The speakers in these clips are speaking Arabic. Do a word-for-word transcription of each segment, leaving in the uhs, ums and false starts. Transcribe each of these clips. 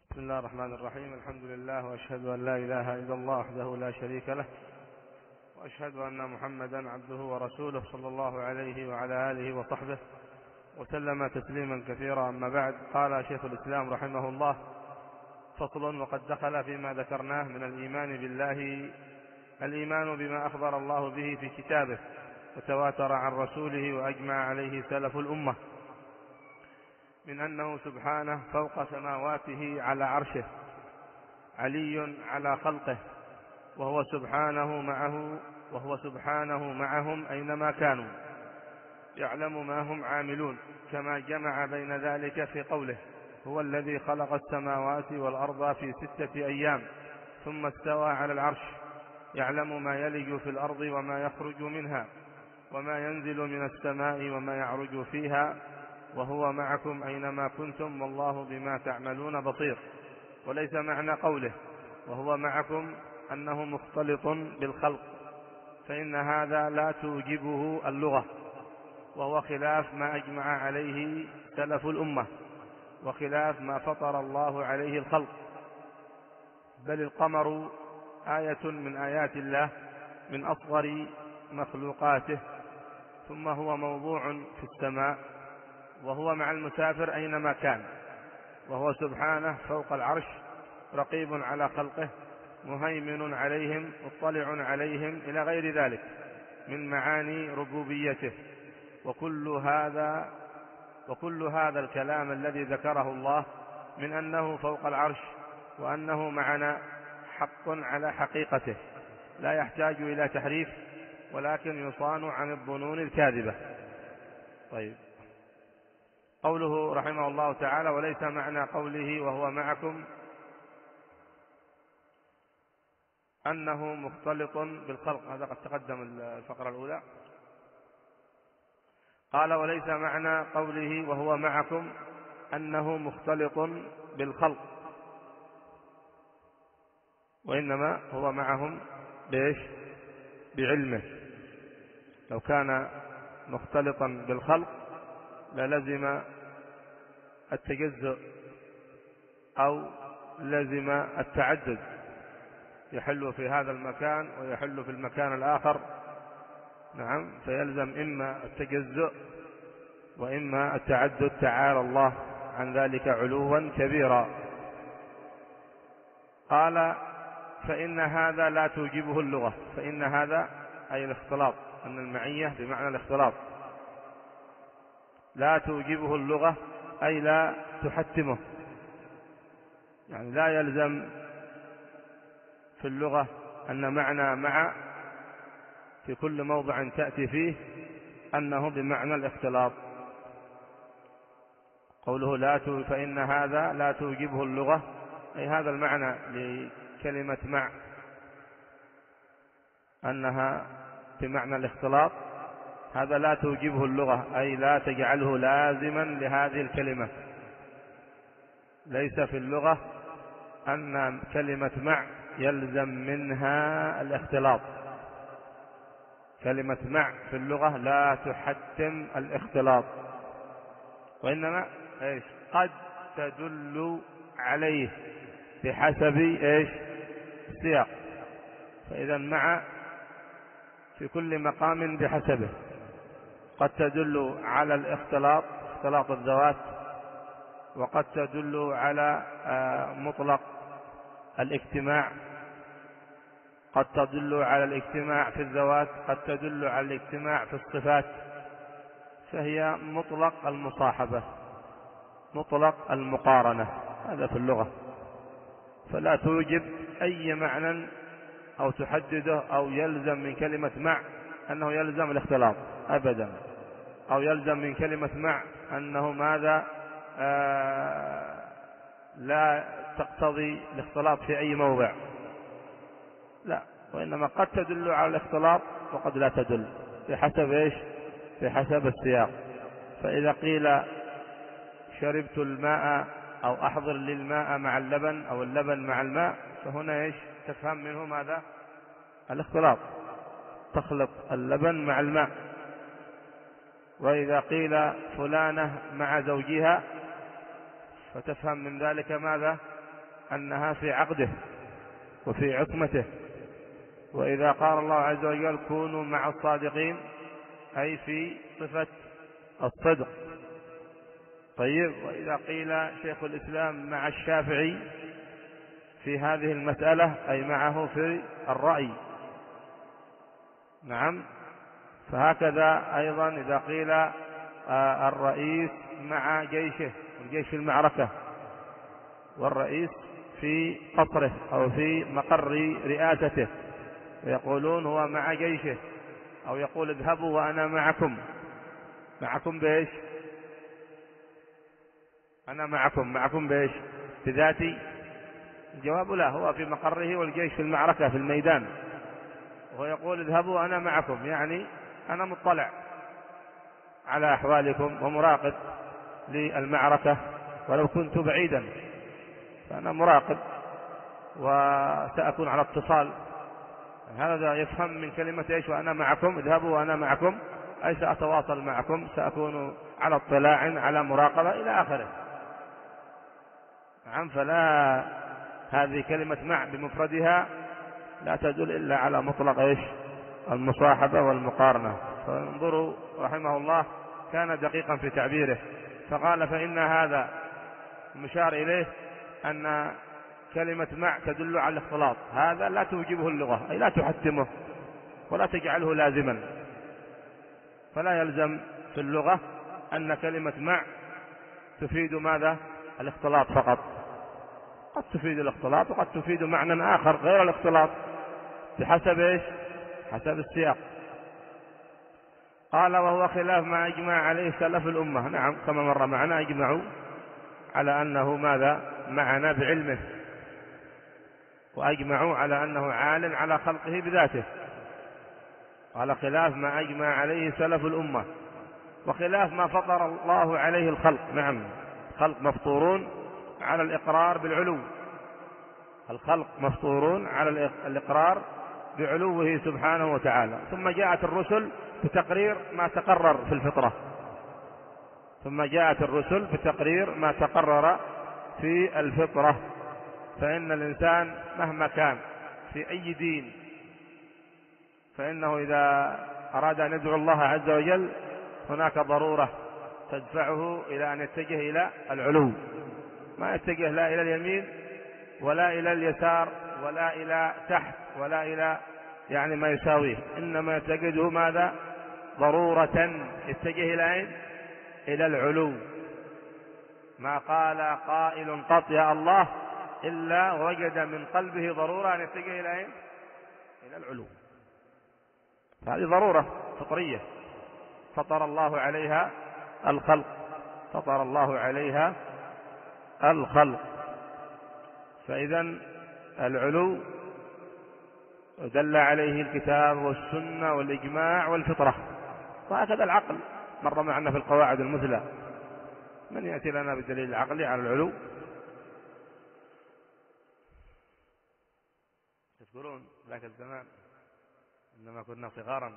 بسم الله الرحمن الرحيم. الحمد لله، وأشهد أن لا إله إلا الله وحده لا شريك له، وأشهد أن محمدا عبده ورسوله صلى الله عليه وعلى آله وصحبه وسلم تسليما كثيرا. أما بعد، قال شيخ الإسلام رحمه الله: فصل. وقد دخل فيما ذكرناه من الإيمان بالله الإيمان بما أخبر الله به في كتابه وتواتر عن رسوله وأجمع عليه سلف الأمة من أنه سبحانه فوق سماواته على عرشه، علي على خلقه، وهو سبحانه معه وهو سبحانه معهم أينما كانوا، يعلم ما هم عاملون، كما جمع بين ذلك في قوله: هو الذي خلق السماوات والأرض في ستة أيام ثم استوى على العرش، يعلم ما يلج في الأرض وما يخرج منها وما ينزل من السماء وما يعرج فيها، وهو معكم أينما كنتم والله بما تعملون بصير. وليس معنى قوله وهو معكم أنه مختلط بالخلق، فإن هذا لا توجبه اللغة، وهو خلاف ما أجمع عليه سلف الأمة وخلاف ما فطر الله عليه الخلق. بل القمر آية من آيات الله من أصغر مخلوقاته، ثم هو موضوع في السماء، وهو مع المسافر أينما كان، وهو سبحانه فوق العرش، رقيب على خلقه، مهيمن عليهم، مطلع عليهم، إلى غير ذلك من معاني ربوبيته. وكل هذا وكل هذا الكلام الذي ذكره الله من أنه فوق العرش وأنه معنا حق على حقيقته، لا يحتاج إلى تحريف، ولكن يصان عن الظنون الكاذبة. طيب، قوله رحمه الله تعالى: وليس معنى قوله وهو معكم أنه مختلط بالخلق. هذا قد تقدم الفقرة الأولى. قال: وليس معنى قوله وهو معكم أنه مختلط بالخلق، وإنما هو معهم بإيش؟ بعلمه. لو كان مختلطا بالخلق للزم التجزؤ أو لزم التعدد، يحل في هذا المكان ويحل في المكان الآخر، نعم، فيلزم إما التجزؤ وإما التعدد، تعالى الله عن ذلك علوا كبيرا. قال: فإن هذا لا توجبه اللغة. فإن هذا أي الاختلاط، أن المعية بمعنى الاختلاط لا توجبه اللغة، أي لا تحتمه، يعني لا يلزم في اللغة أن معنى مع في كل موضع تأتي فيه أنه بمعنى الاختلاط. قوله لا تو فإن هذا لا توجبه اللغة، أي هذا المعنى لكلمة مع أنها بمعنى الاختلاط، هذا لا توجبه اللغة، أي لا تجعله لازما لهذه الكلمة. ليس في اللغة أن كلمة مع يلزم منها الاختلاط. كلمة مع في اللغة لا تحتم الاختلاط، وإنما إيش؟ قد تدل عليه بحسب إيش؟ السياق. فإذا مع في كل مقام بحسبه، قد تدل على الاختلاط، اختلاط الذوات، وقد تدل على مطلق الاجتماع، قد تدل على الاجتماع في الذوات، قد تدل على الاجتماع في الصفات، فهي مطلق المصاحبة، مطلق المقارنة، هذا في اللغة. فلا توجب أي معنى أو تحدده أو يلزم من كلمة مع أنه يلزم الاختلاط أبدا، أو يلزم من كلمة مع أنه ماذا آه لا تقتضي الاختلاط في أي موضع، لا، وإنما قد تدل على الاختلاط وقد لا تدل، بحسب إيش؟ بحسب السياق. فإذا قيل شربت الماء أو أحضر للماء مع اللبن أو اللبن مع الماء، فهنا إيش؟ تفهم منه ماذا؟ الاختلاط، تخلط اللبن مع الماء. وإذا قيل فلانة مع زوجها، فتفهم من ذلك ماذا؟ أنها في عقده وفي عصمته. وإذا قال الله عز وجل كونوا مع الصادقين أي في صفة الصدق. طيب، وإذا قيل شيخ الإسلام مع الشافعي في هذه المسألة أي معه في الرأي. نعم. فهكذا أيضا إذا قيل الرئيس مع جيشه، الجيش في المعركة والرئيس في قصره أو في مقر رئاسته، ويقولون هو مع جيشه، أو يقول اذهبوا وأنا معكم. معكم بإيش؟ أنا معكم. معكم بإيش؟ بذاتي؟ الجواب لا، هو في مقره والجيش في المعركة في الميدان، وهو يقول اذهبوا وأنا معكم، يعني أنا مطلع على أحوالكم ومراقب للمعركة، ولو كنت بعيدا فأنا مراقب وسأكون على اتصال. هذا يفهم من كلمة إيش؟ وأنا معكم. اذهبوا وأنا معكم أي سأتواصل معكم، سأكون على اطلاع على مراقبة إلى آخره. نعم. فلا، هذه كلمة مع بمفردها لا تدل إلا على مطلق إيش؟ المصاحبة والمقارنة. فانظروا رحمه الله كان دقيقا في تعبيره، فقال فإن هذا مشار إليه أن كلمة مع تدل على الاختلاط، هذا لا توجبه اللغة أي لا تحتمه ولا تجعله لازما. فلا يلزم في اللغة أن كلمة مع تفيد ماذا؟ الاختلاط فقط. قد تفيد الاختلاط وقد تفيد معنى آخر غير الاختلاط بحسب إيش؟ حسب السياق. قال وهو خلاف ما أجمع عليه سلف الأمة. نعم، كما مر معنا أجمعوا على أنه ماذا؟ معنا بعلمه، وأجمعوا على أنه عال على خلقه بذاته. قال خلاف ما أجمع عليه سلف الأمة، وخلاف ما فطر الله عليه الخلق. نعم، الخلق مفطورون على الإقرار بالعلو، الخلق مفطورون على الإقرار بعلوه سبحانه وتعالى. ثم جاءت الرسل بتقرير ما تقرر في الفطرة، ثم جاءت الرسل بتقرير ما تقرر في الفطرة. فإن الإنسان مهما كان في أي دين، فإنه إذا أراد أن يدعو الله عز وجل هناك ضرورة تدفعه إلى أن يتجه إلى العلو، ما يتجه لا إلى اليمين ولا إلى اليسار ولا إلى تحت ولا إلى يعني ما يساويه، إنما يتجده ماذا؟ ضرورة يتجه إلى أين؟ إلى العلو. ما قال قائل قط يا الله إلا وجد من قلبه ضرورة أن يتجه إلى أين؟ إلى العلو. هذه ضرورة فطرية فطر الله عليها الخلق، فطر الله عليها الخلق. فإذا العلو دل عليه الكتاب والسنة والإجماع والفطرة، وهكذا العقل مر معنا في القواعد المثلى. من يأتي لنا بالدليل العقلي على العلو؟ تذكرون ذاك الزمان إنما كنا صغارا،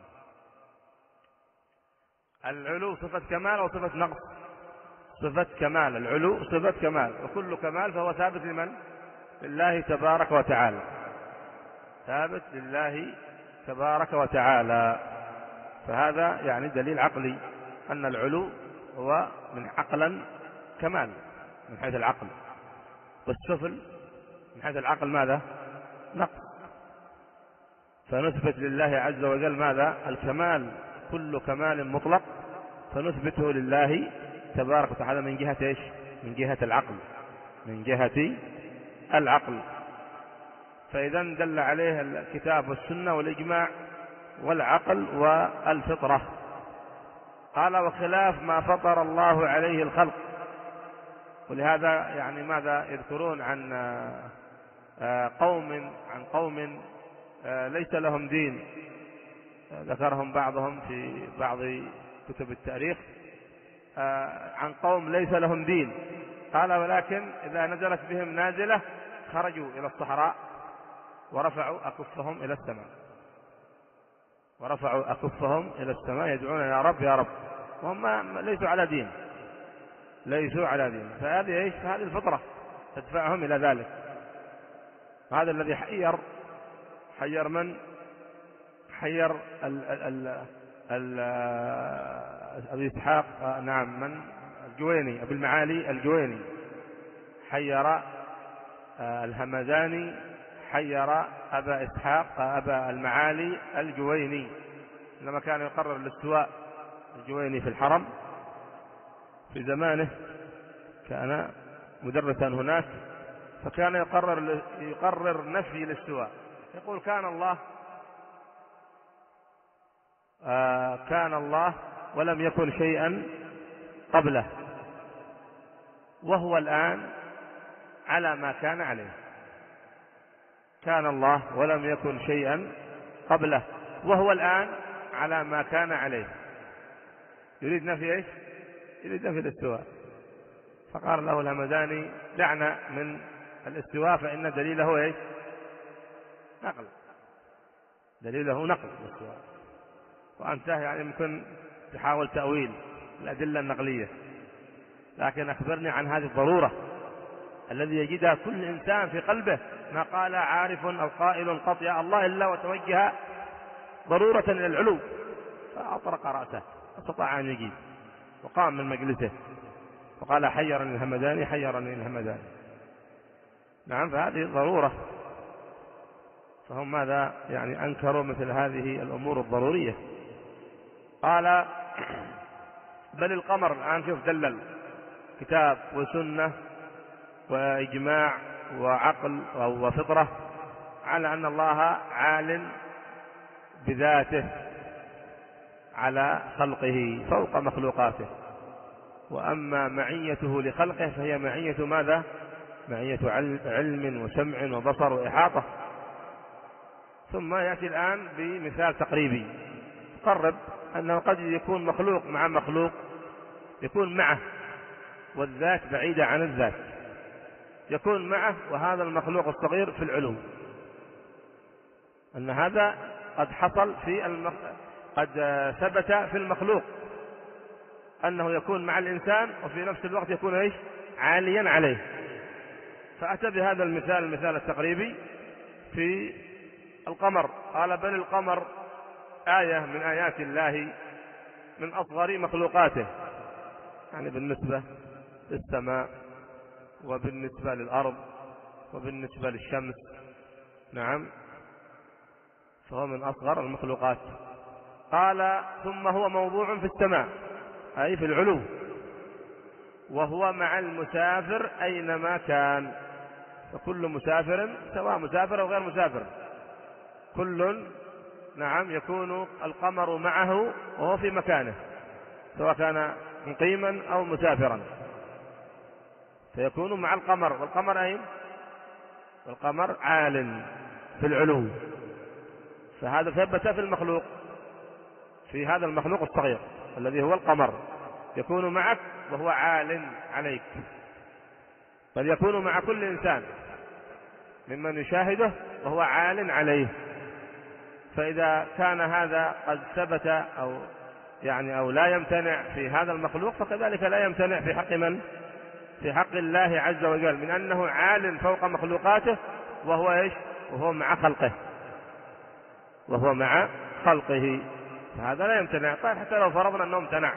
العلو صفة كمال أو صفة نقص؟ صفة كمال. العلو صفة كمال، وكل كمال فهو ثابت لمن؟ لله تبارك وتعالى، ثابت لله تبارك وتعالى. فهذا يعني دليل عقلي أن العلو هو من عقلا كمال من حيث العقل، والسفل من حيث العقل ماذا؟ نقص. فنثبت لله عز وجل ماذا؟ الكمال، كل كمال مطلق فنثبته لله تبارك وتعالى من جهة إيش؟ من جهة العقل، من جهة العقل. فإذا دل عليه الكتاب والسنة والإجماع والعقل والفطرة. قال وخلاف ما فطر الله عليه الخلق. ولهذا يعني ماذا يذكرون عن قوم عن قوم ليس لهم دين، ذكرهم بعضهم في بعض كتب التاريخ عن قوم ليس لهم دين. قال ولكن إذا نزلت بهم نازلة خرجوا إلى الصحراء ورفعوا أكفهم إلى السماء، ورفعوا أكفهم إلى السماء يدعون يا رب يا رب، وهم ليسوا على دين، ليسوا على دين. فهذه إيش؟ هذه الفطرة تدفعهم إلى ذلك. هذا الذي حير حير من حير ال ال ال أبي إسحاق نعم من الجويني أبي المعالي الجويني، حير الهمداني حير أبا إسحاق أبا المعالي الجويني لما كان يقرر الاستواء. الجويني في الحرم في زمانه كان مدرسا هناك، فكان يقرر يقرر نفي الاستواء، يقول كان الله آه كان الله ولم يكن شيئا قبله، وهو الآن على ما كان عليه. كان الله ولم يكن شيئا قبله وهو الآن على ما كان عليه. يريد نفي ايش؟ يريد نفي الاستواء. فقال له الهمداني دعنا من الاستواء فإن دليله ايش؟ نقل، دليله نقل الاستواء، وأنت يعني ممكن تحاول تأويل الأدلة النقلية، لكن أخبرني عن هذه الضرورة الذي يجدها كل إنسان في قلبه، ما قال عارف أو قائل قط يا الله إلا وتوجه ضرورة إلى العلو، فأطرق رأسه استطاع أن يجيب وقام من مجلسه وقال حيرني الهمداني حيرني الهمداني. نعم، فهذه ضرورة. فهم ماذا يعني أنكروا مثل هذه الأمور الضرورية. قال بل القمر الآن شوف دلل كتاب وسنة وإجماع وعقل وفطرة على أن الله عال بذاته على خلقه فوق مخلوقاته، وأما معيته لخلقه فهي معية ماذا؟ معية علم وسمع وبصر وإحاطة. ثم يأتي الآن بمثال تقريبي قرب أنه قد يكون مخلوق مع مخلوق يكون معه والذات بعيدة عن الذات، يكون معه وهذا المخلوق الصغير في العلو، أن هذا قد حصل في المخ... قد ثبت في المخلوق أنه يكون مع الإنسان وفي نفس الوقت يكون إيش؟ عاليا عليه. فأتى بهذا المثال المثال التقريبي في القمر. قال بل القمر آية من آيات الله من أصغر مخلوقاته، يعني بالنسبة للسماء وبالنسبة للأرض وبالنسبة للشمس، نعم، فهو من أصغر المخلوقات. قال ثم هو موضوع في السماء أي في العلو، وهو مع المسافر أينما كان، فكل مسافر سواء مسافر أو غير مسافر كل نعم يكون القمر معه وهو في مكانه سواء كان مقيما أو مسافرا، فيكون مع القمر. والقمر أين؟ والقمر عال في العلو، فهذا ثبت في المخلوق، في هذا المخلوق الصغير الذي هو القمر يكون معك وهو عال عليك، بل يكون مع كل إنسان ممن يشاهده وهو عال عليه. فإذا كان هذا قد ثبت أو يعني أو لا يمتنع في هذا المخلوق، فكذلك لا يمتنع في حق من؟ في حق الله عز وجل، من أنه عال فوق مخلوقاته وهو إيش؟ وهو مع خلقه وهو مع خلقه، فهذا لا يمتنع. طيب حتى لو فرضنا أنه امتنع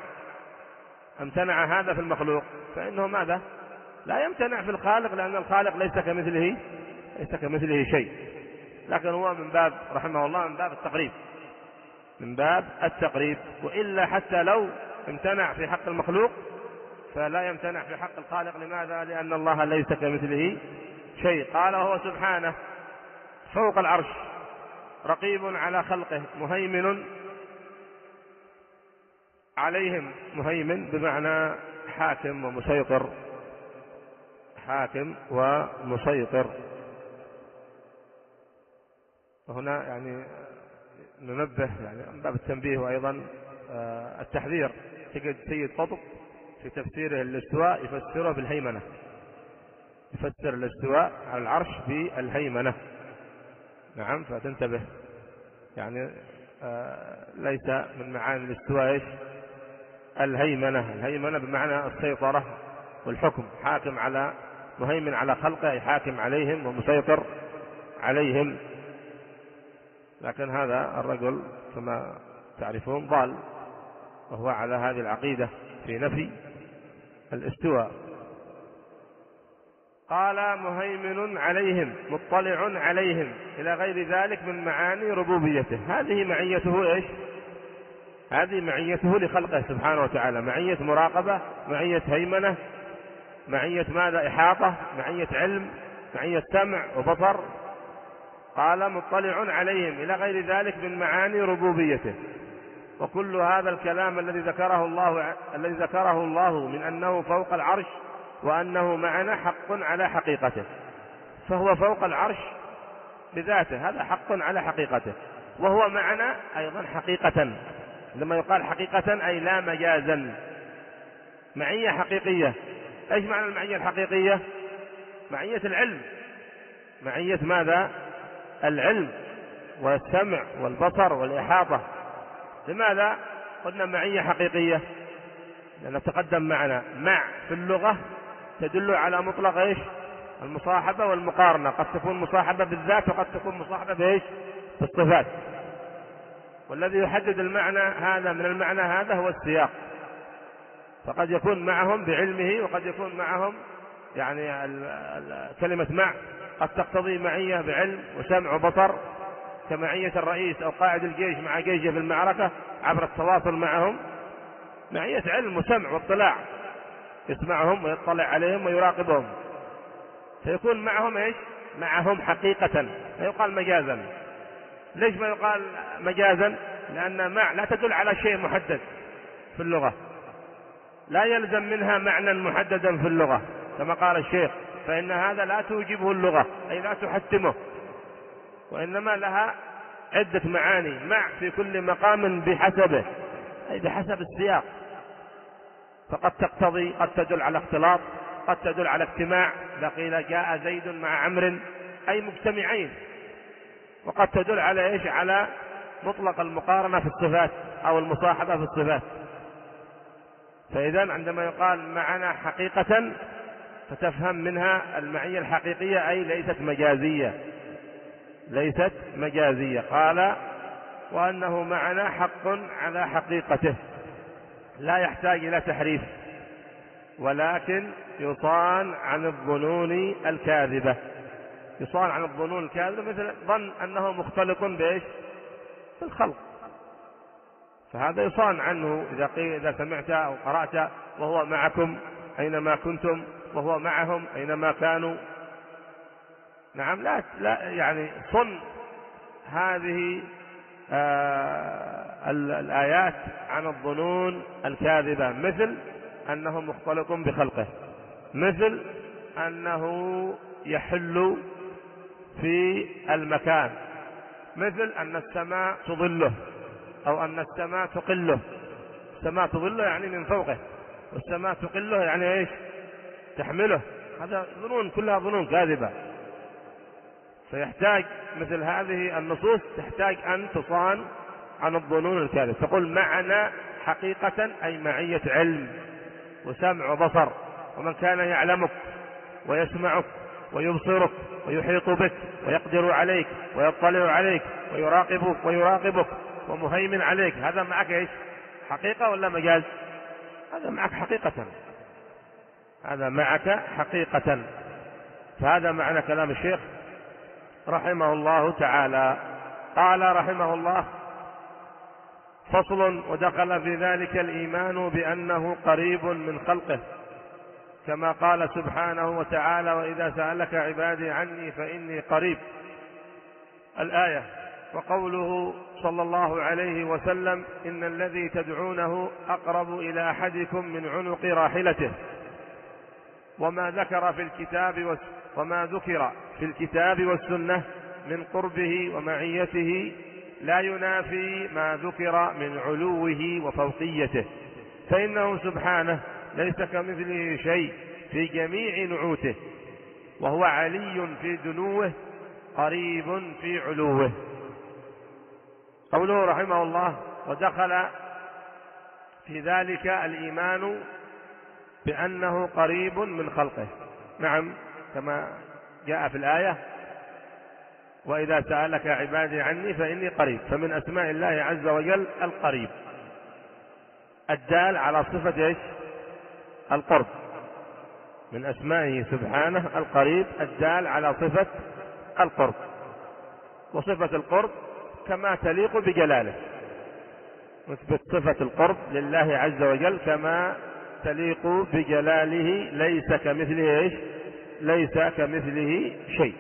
امتنع هذا في المخلوق، فإنه ماذا؟ لا يمتنع في الخالق، لأن الخالق ليس كمثله ليس كمثله شيء، لكن هو من باب رحمه الله من باب التقريب من باب التقريب وإلا حتى لو امتنع في حق المخلوق فلا يمتنع في حق الخالق. لماذا؟ لأن الله ليس كمثله شيء. قال وهو سبحانه فوق العرش رقيب على خلقه مهيمن عليهم. مهيمن بمعنى حاكم ومسيطر، حاكم ومسيطر. وهنا يعني ننبه يعني من باب التنبيه وأيضا التحذير. تجد سيد قطب في تفسيره الاستواء يفسره بالهيمنة، يفسر الاستواء على العرش بالهيمنة، نعم، فتنتبه. يعني آه ليس من معاني الاستواء ايش؟ الهيمنة. الهيمنة بمعنى السيطرة والحكم، حاكم على مهيمن على خلقه، حاكم عليهم ومسيطر عليهم. لكن هذا الرجل كما تعرفون ضال، وهو على هذه العقيدة في نفي الاستواء. قال مهيمن عليهم مطلع عليهم إلى غير ذلك من معاني ربوبيته. هذه معيته إيش؟ هذه معيته لخلقه سبحانه وتعالى، معية مراقبة، معية هيمنة، معية ماذا؟ إحاطة، معية علم، معية سمع وبصر. قال مطلع عليهم إلى غير ذلك من معاني ربوبيته. وكل هذا الكلام الذي ذكره الله الذي ذكره الله من أنه فوق العرش وأنه معنا حق على حقيقته، فهو فوق العرش بذاته، هذا حق على حقيقته، وهو معنا أيضا حقيقة. لما يقال حقيقة أي لا مجازا، معية حقيقية. ايش معنى المعية الحقيقية؟ معية العلم، معية ماذا؟ العلم والسمع والبصر والإحاطة. لماذا قلنا معية حقيقية؟ لأنه تقدم معنا مع في اللغة تدل على مطلق ايش؟ المصاحبة والمقارنة. قد تكون مصاحبة بالذات وقد تكون مصاحبة بايش؟ بالصفات. والذي يحدد المعنى هذا من المعنى هذا هو السياق. فقد يكون معهم بعلمه، وقد يكون معهم يعني ال ال كلمة مع قد تقتضي معية بعلم وسمع وبصر، كمعية الرئيس أو قائد الجيش مع جيشه في المعركة عبر التواصل معهم، معية علم وسمع واطلاع، يسمعهم ويطلع عليهم ويراقبهم، فيكون معهم ايش؟ معهم حقيقة، لا يقال مجازا. ليش ما يقال مجازا؟ لأن مع لا تدل على شيء محدد في اللغة، لا يلزم منها معنى محددا في اللغة كما قال الشيخ، فإن هذا لا توجبه اللغة، أي لا تحتمه، وإنما لها عدة معاني. مع في كل مقام بحسبه، أي بحسب السياق، فقد تقتضي، قد تدل على اختلاط، قد تدل على اجتماع، لقيل جاء زيد مع عمرو أي مجتمعين، وقد تدل على ايش؟ على مطلق المقارنة في الصفات أو المصاحبة في الصفات. فإذا عندما يقال معنا حقيقة فتفهم منها المعية الحقيقية، أي ليست مجازية، ليست مجازية. قال وأنه معنا حق على حقيقته، لا يحتاج إلى تحريف، ولكن يصان عن الظنون الكاذبة. يصان عن الظنون الكاذبة مثل ظن أنه مختلط بإيش؟ بالخلق، فهذا يصان عنه. إذا قيل إذا سمعت أو قرأت وهو معكم أينما كنتم، وهو معهم أينما كانوا، نعم، لا, لا يعني صن هذه آه الآيات عن الظنون الكاذبة، مثل أنه مختلط بخلقه، مثل أنه يحل في المكان، مثل أن السماء تظله أو أن السماء تقله. السماء تظله يعني من فوقه، والسماء تقله يعني ايش؟ تحمله. هذا ظنون، كلها ظنون كاذبة. فيحتاج مثل هذه النصوص تحتاج أن تصان عن الظنون الكاذبة. تقول معنا حقيقة أي معية علم وسمع وبصر، ومن كان يعلمك ويسمعك ويبصرك ويحيط بك ويقدر عليك ويطلع عليك ويراقبك ويراقبك ومهيمن عليك، هذا معك ايش؟ حقيقة ولا مجاز؟ هذا معك حقيقة، هذا معك حقيقة. فهذا معنى كلام الشيخ رحمه الله تعالى. قال رحمه الله: فصل. ودخل في ذلك الإيمان بأنه قريب من خلقه، كما قال سبحانه وتعالى: وإذا سألك عبادي عني فإني قريب، الآية. وقوله صلى الله عليه وسلم: إن الذي تدعونه أقرب إلى أحدكم من عنق راحلته. وما ذكر في الكتاب وما ذكر في الكتاب والسنة من قربه ومعيته لا ينافي ما ذكر من علوه وفوقيته، فإنه سبحانه ليس كمثله شيء في جميع نعوته، وهو علي في دنوه قريب في علوه. قوله رحمه الله: ودخل في ذلك الإيمان بأنه قريب من خلقه. نعم، كما جاء في الآية: وإذا سألك عبادي عني فإني قريب. فمن أسماء الله عز وجل القريب الدال على صفة إيش؟ القرب. من أسمائه سبحانه القريب الدال على صفة القرب، وصفة القرب كما تليق بجلاله، نثبت صفة القرب لله عز وجل كما تليق بجلاله، ليس كمثله إيش؟ ليس كمثله شيء.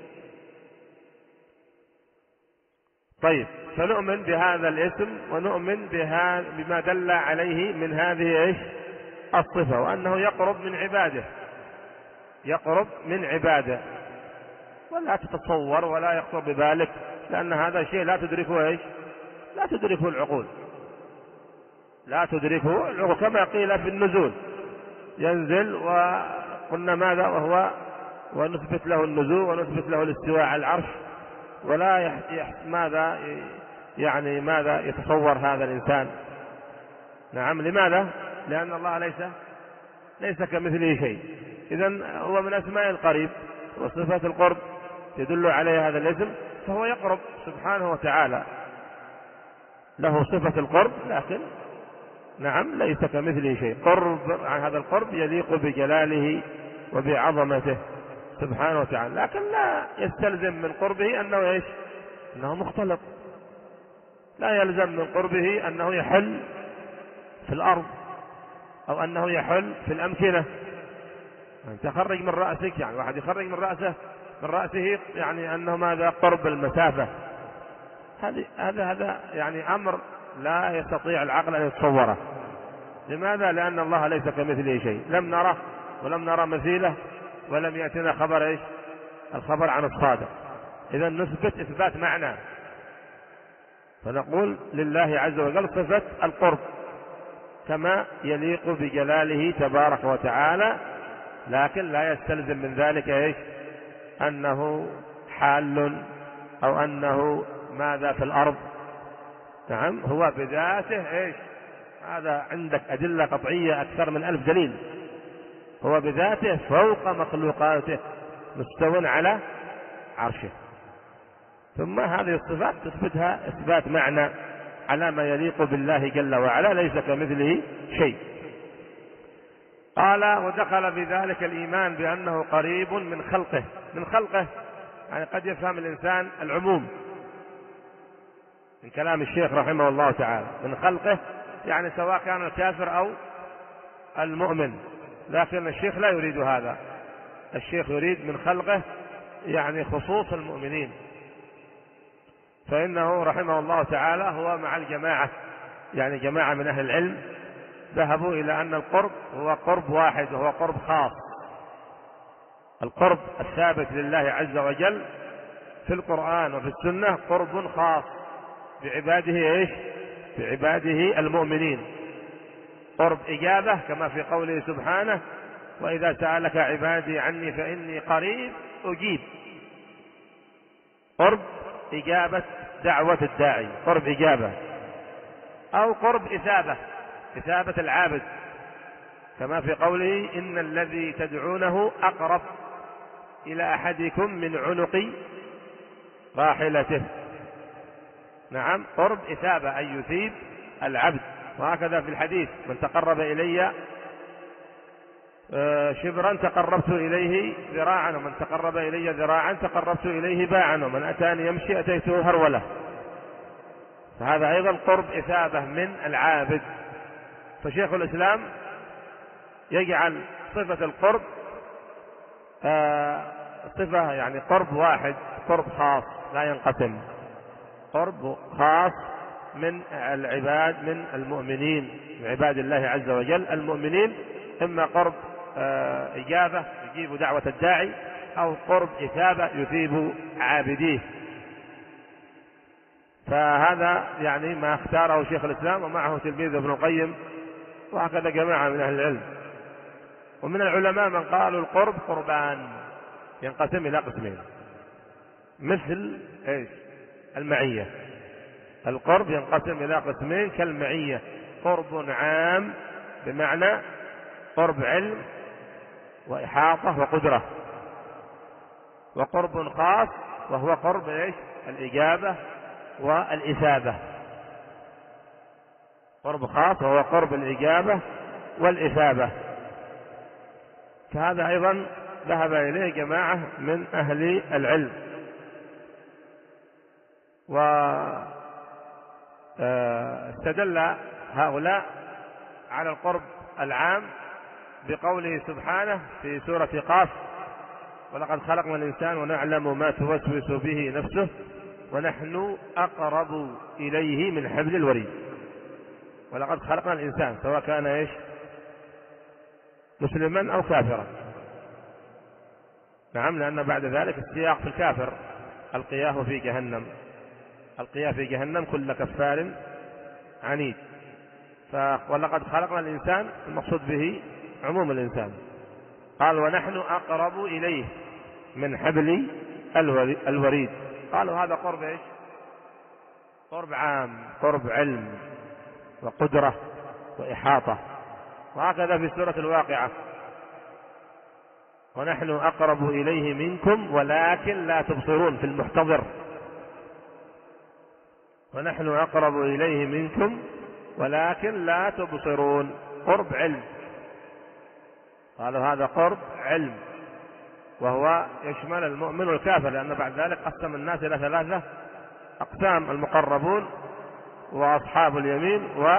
طيب، فنؤمن بهذا الاسم ونؤمن بها بما دل عليه من هذه إيش؟ الصفة، وأنه يقرب من عباده، يقرب من عباده، ولا تتصور ولا يخطر ببالك، لأن هذا شيء لا تدركه إيش؟ لا تدركه العقول، لا تدركه العقول، كما قيل في النزول ينزل، وقلنا ماذا وهو، ونثبت له النزول ونثبت له الاستواء على العرش، ولا يح... ماذا يعني ماذا يتصور هذا الإنسان. نعم، لماذا؟ لأن الله ليس ليس كمثله شيء. إذن هو من أسماء القريب، وصفة القرب يدل عليه هذا الاسم، فهو يقرب سبحانه وتعالى، له صفة القرب، لكن نعم ليس كمثله شيء. قرب عن هذا القرب يليق بجلاله وبعظمته سبحانه وتعالى، لكن لا يستلزم من قربه أنه إيش؟ أنه مختلط، لا يلزم من قربه أنه يحل في الأرض أو أنه يحل في الأمكنة. أنت خرج من رأسك، يعني واحد يخرج من رأسه من رأسه يعني أنه ماذا؟ قرب المسافة. هذا هذا هذا يعني أمر لا يستطيع العقل أن يتصوره. لماذا؟ لأن الله ليس كمثله شيء، لم نره ولم نرى مثيله، ولم يأتنا خبر إيش؟ الخبر عن الصادق. إذا نثبت إثبات معنى، فنقول لله عز وجل صفة القرب كما يليق بجلاله تبارك وتعالى، لكن لا يستلزم من ذلك إيش؟ أنه حال أو أنه ماذا في الأرض. نعم، هو بذاته إيش؟ هذا عندك أدلة قطعية أكثر من ألف دليل. هو بذاته فوق مخلوقاته مستوٍ على عرشه. ثم هذه الصفات تثبتها إثبات معنى على ما يليق بالله جل وعلا، ليس كمثله شيء. قال: ودخل في ذلك الإيمان بأنه قريب من خلقه. من خلقه يعني قد يفهم الإنسان العموم من كلام الشيخ رحمه الله تعالى، من خلقه يعني سواء كان الكافر أو المؤمن، لكن الشيخ لا يريد هذا. الشيخ يريد من خلقه يعني خصوص المؤمنين، فإنه رحمه الله تعالى هو مع الجماعة، يعني جماعة من أهل العلم ذهبوا إلى أن القرب هو قرب واحد، وهو قرب خاص. القرب الثابت لله عز وجل في القرآن وفي السنة قرب خاص بعباده إيش؟ بعباده المؤمنين. قرب إجابة كما في قوله سبحانه: وإذا سألك عبادي عني فإني قريب أجيب. قرب إجابة دعوة الداعي، قرب إجابة، أو قرب إثابة، إثابة العابد كما في قوله: إن الذي تدعونه أقرب إلى أحدكم من عنق راحلته. نعم، قرب إثابة أي يثيب العبد. وهكذا في الحديث: من تقرب إلي شبرا تقربت إليه ذراعا، ومن تقرب إلي ذراعا تقربت إليه باعا، ومن أتاني يمشي أتيته هرولة. فهذا أيضا قرب إثابة من العابد. فشيخ الإسلام يجعل صفة القرب آه صفة يعني قرب واحد، قرب خاص لا ينقسم، قرب خاص من العباد، من المؤمنين، من عباد الله عز وجل المؤمنين، إما قرب آه إجابة يجيب دعوة الداعي، أو قرب إثابة يثيب عابديه. فهذا يعني ما اختاره شيخ الإسلام، ومعه تلميذ ابن القيم، وهكذا جماعة من أهل العلم. ومن العلماء من قالوا القرب قربان، ينقسم إلى قسمين، مثل إيش؟ المعية. القرب ينقسم إلى قسمين كالمعية: قرب عام بمعنى قرب علم وإحاطة وقدرة، وقرب خاص وهو قرب إيش؟ الإجابة والإثابة. قرب خاص وهو قرب الإجابة والإثابة. فهذا أيضا ذهب إليه جماعة من أهل العلم، واستدل هؤلاء على القرب العام بقوله سبحانه في سورة قاف: ولقد خلقنا الإنسان ونعلم ما توسوس به نفسه ونحن أقرب إليه من حبل الوريد. ولقد خلقنا الإنسان سواء كان إيش؟ مسلما أو كافرا. نعم، لأن بعد ذلك السياق في الكافر: القياه في جهنم. القياه في جهنم كل كفار عنيد. ولقد خلقنا الإنسان المقصود به عموم الإنسان. قال: ونحن أقرب إليه من حبل الوريد. قالوا هذا قرب إيش؟ قرب عام، قرب علم وقدرة وإحاطة. وهكذا في سورة الواقعة: ونحن أقرب إليه منكم ولكن لا تبصرون. في المحتضر: ونحن أقرب إليه منكم ولكن لا تبصرون. قرب علم. قالوا هذا قرب علم، وهو يشمل المؤمن والكافر، لأن بعد ذلك قسم الناس إلى ثلاثة أقسام: المقربون وأصحاب اليمين و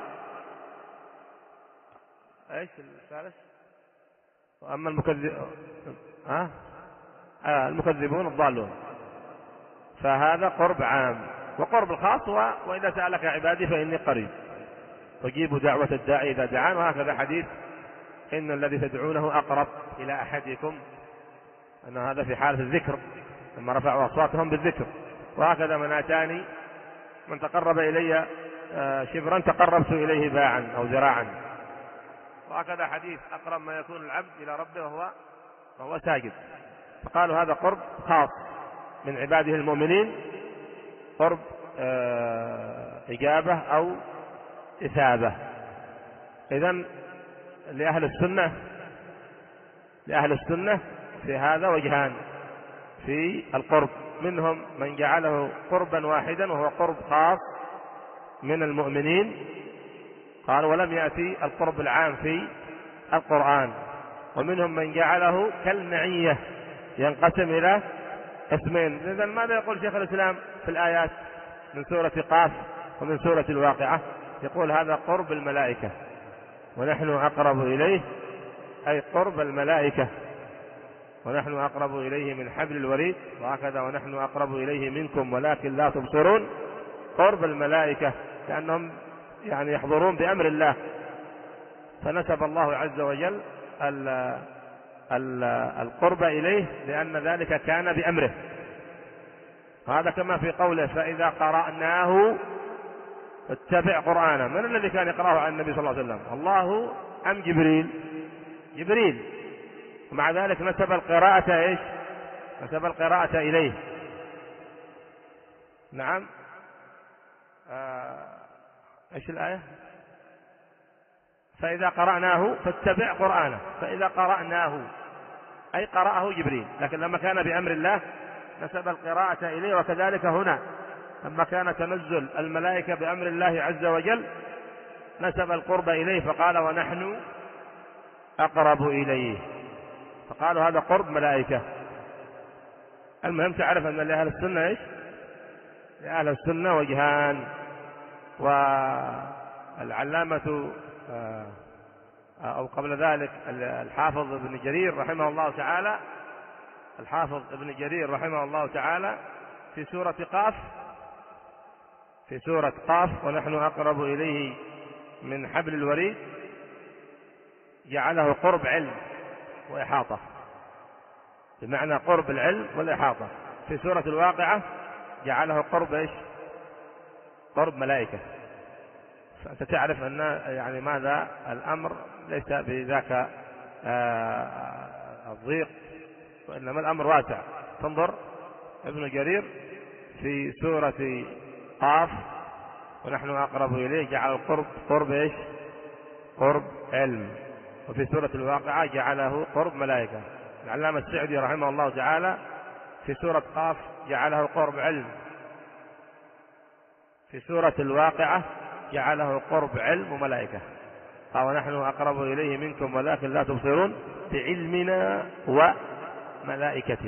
ايش الثالث؟ واما المكذب ها آه المكذبون الضالون. فهذا قرب عام. وقرب الخاص: و... واذا سألك عبادي فاني قريب اجيب دعوة الداعي اذا دعان. وهكذا حديث: ان الذي تدعونه اقرب الى احدكم، ان هذا في حالة الذكر لما رفعوا اصواتهم بالذكر. وهكذا: من اتاني من تقرب الي شبرا تقربت اليه باعا او ذراعا. وهكذا حديث: أقرب ما يكون العبد إلى ربه وهو وهو ساجد. فقالوا هذا قرب خاص من عباده المؤمنين، قرب إجابة أو إثابة. إذن لأهل السنة لأهل السنة في هذا وجهان في القرب: منهم من جعله قربا واحدا وهو قرب خاص من المؤمنين، قال ولم يأتي القرب العام في القرآن. ومنهم من جعله كالمعية، ينقسم إلى اسمين. إذن ماذا يقول شيخ الإسلام في الآيات من سورة قاف ومن سورة الواقعة؟ يقول هذا قرب الملائكة، ونحن أقرب إليه أي قرب الملائكة، ونحن أقرب إليه من حبل الوريد. وهكذا: ونحن أقرب إليه منكم ولكن لا تبصرون. قرب الملائكة لأنهم يعني يحضرون بأمر الله، فنسب الله عز وجل ال ال القرب إليه لأن ذلك كان بأمره. هذا كما في قوله: فإذا قرأناه فاتبع قرآنه. من الذي كان يقرأه عن النبي صلى الله عليه وسلم؟ الله أم جبريل؟ جبريل. ومع ذلك نسب القراءة إيش؟ نسب القراءة إليه. نعم. آه ايش الآية؟ فإذا قرأناه فاتبع قرآنه. فإذا قرأناه أي قرأه جبريل، لكن لما كان بأمر الله نسب القراءة إليه. وكذلك هنا لما كان تنزل الملائكة بأمر الله عز وجل نسب القرب إليه، فقال: ونحن أقرب إليه. فقالوا هذا قرب ملائكة. المهم تعرف أن لأهل السنة إيش؟ لأهل السنة وجهان. والعلامة أو قبل ذلك الحافظ ابن جرير رحمه الله تعالى الحافظ ابن جرير رحمه الله تعالى في سورة قاف في سورة قاف ونحن أقرب إليه من حبل الوريد جعله قرب علم وإحاطة، بمعنى قرب العلم والإحاطة. في سورة الواقعة جعله قرب إيش؟ قرب ملائكة. فأنت تعرف أن يعني ماذا الأمر ليس بذاك الضيق، وإنما الأمر واسع. تنظر ابن جرير في سورة قاف ونحن أقرب إليه جعل القرب قرب إيش؟ قرب علم. وفي سورة الواقعة جعله قرب ملائكة. العلامة السعدي رحمه الله تعالى في سورة قاف جعله قرب علم، في سورة الواقعة جعله قرب علم وملائكة، قال ونحن أقرب إليه منكم ولكن لا تبصرون بعلمنا وملائكتنا،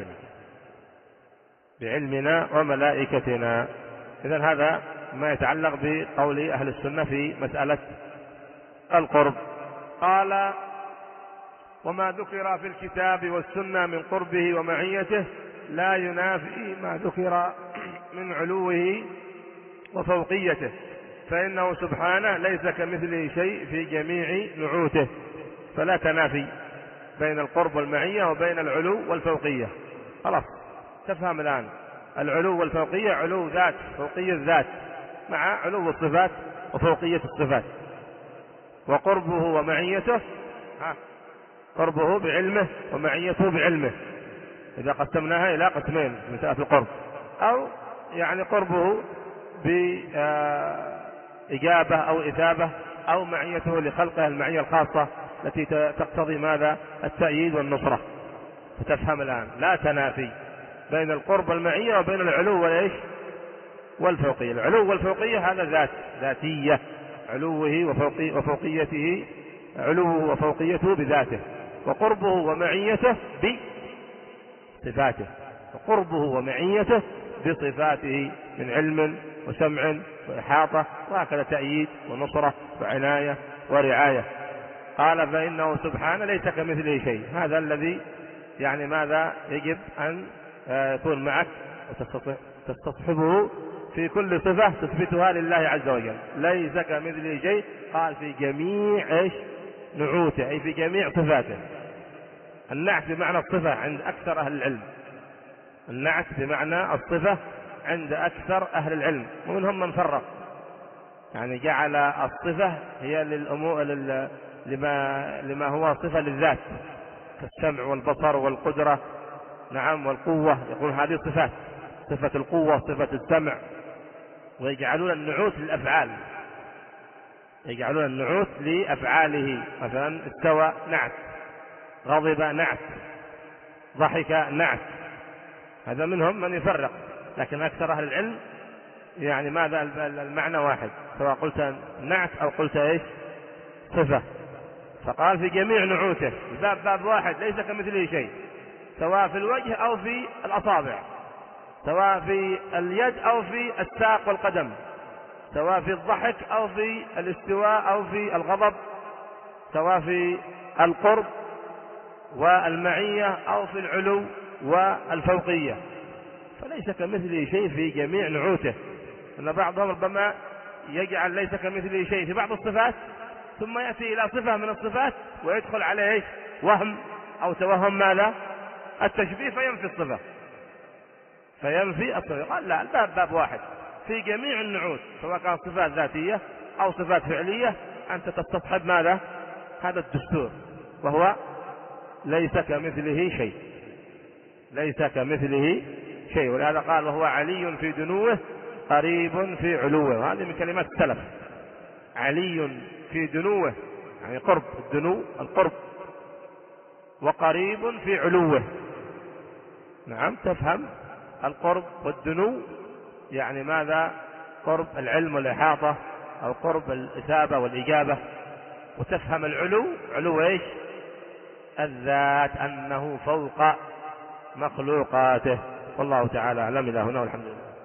بعلمنا وملائكتنا. إذن هذا ما يتعلق بقول أهل السنة في مسألة القرب. قال وما ذكر في الكتاب والسنة من قربه ومعيته لا ينافي ما ذكر من علوه وفوقيته، فإنه سبحانه ليس كمثله شيء في جميع نعوته، فلا تنافي بين القرب والمعية وبين العلو والفوقية. خلاص تفهم الآن، العلو والفوقية علو ذات، فوقية ذات، مع علو الصفات وفوقية الصفات. وقربه ومعيته، ها قربه بعلمه ومعيته بعلمه، إذا قسمناها إلى قسمين مسألة القرب، أو يعني قربه بإجابة أو إثابة، أو معيته لخلقه المعية الخاصة التي تقتضي ماذا؟ التأييد والنصرة. فتفهم الآن لا تنافي بين القرب والمعية وبين العلو والإيش والفوقية. العلو والفوقية هذا ذات ذاتية، علوه وفوقي وفوقيته، علوه وفوقيته بذاته، وقربه ومعيته بصفاته، وقربه ومعيته بصفاته من علم وسمع وإحاطة، وهكذا تأييد ونصرة وعناية ورعاية. قال فإنه سبحانه ليس كمثله شيء، هذا الذي يعني ماذا يجب أن يكون معك وتستصحبه في كل صفة تثبتها لله عز وجل. ليس كمثله شيء، قال في جميع إيش نعوته، أي في جميع صفاته. النعت بمعنى الصفة عند أكثر أهل العلم، النعت بمعنى الصفة عند أكثر أهل العلم، ومنهم من فرق، يعني جعل الصفة هي للأمور لما, لما هو صفة للذات كالسمع والبصر والقدرة، نعم، والقوة، يقول هذه صفات، صفة القوة، صفة السمع. ويجعلون النعوت للأفعال، يجعلون النعوت لأفعاله، مثلا استوى نعت، غضب نعت، ضحك نعت، هذا منهم من يفرق، لكن أكثر أهل العلم يعني ماذا المعنى واحد، سواء قلت نعت أو قلت إيش صفة. فقال في جميع نعوته، الباب باب واحد ليس كمثله شيء، سواء في الوجه أو في الأصابع، سواء في اليد أو في الساق والقدم، سواء في الضحك أو في الاستواء أو في الغضب، سواء في القرب والمعية أو في العلو والفوقية، فليس كمثله شيء في جميع نعوته. أن بعضهم ربما يجعل ليس كمثله شيء في بعض الصفات، ثم يأتي إلى صفة من الصفات ويدخل عليه وهم أو توهم ماذا؟ التشبيه، فينفي الصفة، فينفي الصفة. قال لا، الباب باب واحد في جميع النعوت، سواء كان صفات ذاتية أو صفات فعلية، أنت تستصحب ماذا؟ هذا الدستور، وهو ليس كمثله شيء، ليس كمثله شيء. ولهذا قال وهو علي في دنوه قريب في علوه، وهذه من كلمات السلف، علي في دنوه يعني قرب، الدنو القرب، وقريب في علوه، نعم، تفهم القرب والدنو يعني ماذا؟ قرب العلم والإحاطة، أو قرب الإثابة والإجابة. وتفهم العلو، علو إيش؟ الذات، أنه فوق مخلوقاته. والله تعالى أعلم. إلى هنا والحمد لله.